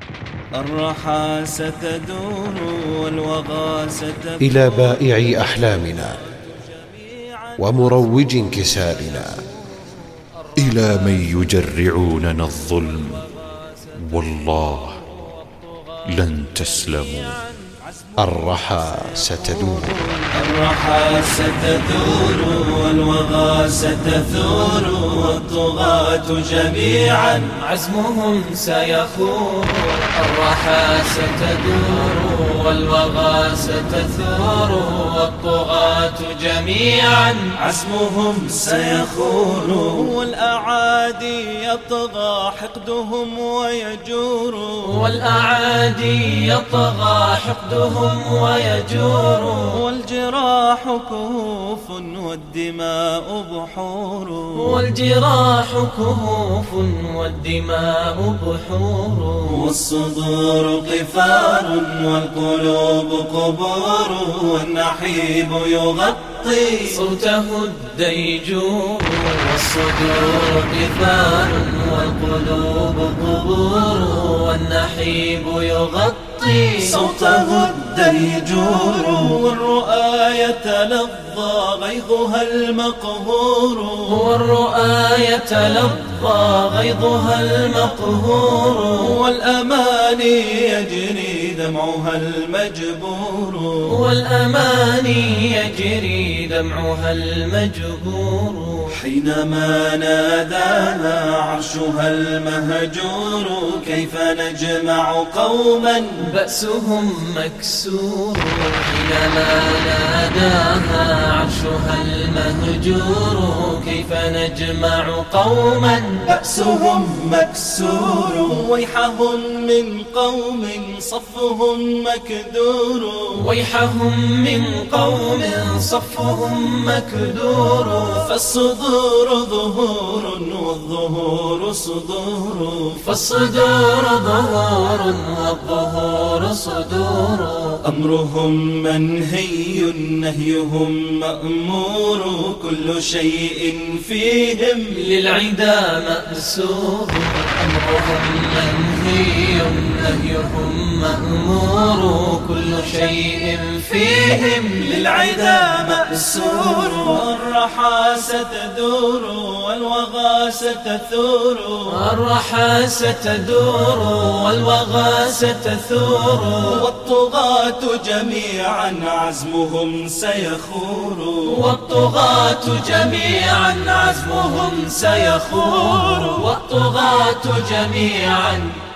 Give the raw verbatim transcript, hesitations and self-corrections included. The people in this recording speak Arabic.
الرحى ستدور والوغى ستفور. إلى بائع أحلامنا ومروج انكسارنا، إلى من يجرعوننا الظلم، والله لن تسلموا. الرحى ستدور الرحى ستدور والوغى ستثور، والطغاة جميعا عزمهم سيخور. الرحى ستدور والوغى ستثور، والطغاة جميعا عزمهم سيخور. والأعادي يطغى حقدهم ويجور، والأعادي يطغى حقدهم ويجور. والجراح كهوف والدماء بحور، والجراح كهوف والدماء بحور. والصدور قفار والقلوب قبور، والنحيب يغطي صوته الديجور. والصدور قفار والقلوب قبور، والنحيب يغطي صوته الديجور. والرؤى يتلظى غيظها المقهور، والرؤى يتلظى غيظها المقهور. والأماني يجري دمعها المجبور، والأماني يجري دمعها المجبور. حينما نادانا عرشها المهجور، كيف نجمع قوما بأسهم مكسور. حينما ناداها عرشها المهجور، كيف نجمع قوما بأسهم مكسور. ويحهم من قوم صفهم مكدور، ويحهم من قوم صفهم مكدور. فالصدور ظهور والظهور صدور، فالصدور ظهور والظهور صدور. أمرهم منهي نهيهم مأمور، كل شيء فيهم للعدا مأسور. أمرهم منهي نهيهم مأمور، كل شيء فيهم للعدا مأسور. الرحى ستدور والوغى ستثور، الرحى ستدور والوغى ستثور. والطغاة جميعا عزمهم سيخور، والطغاة جميعا عزمهم سيخور. والطغاة جميعا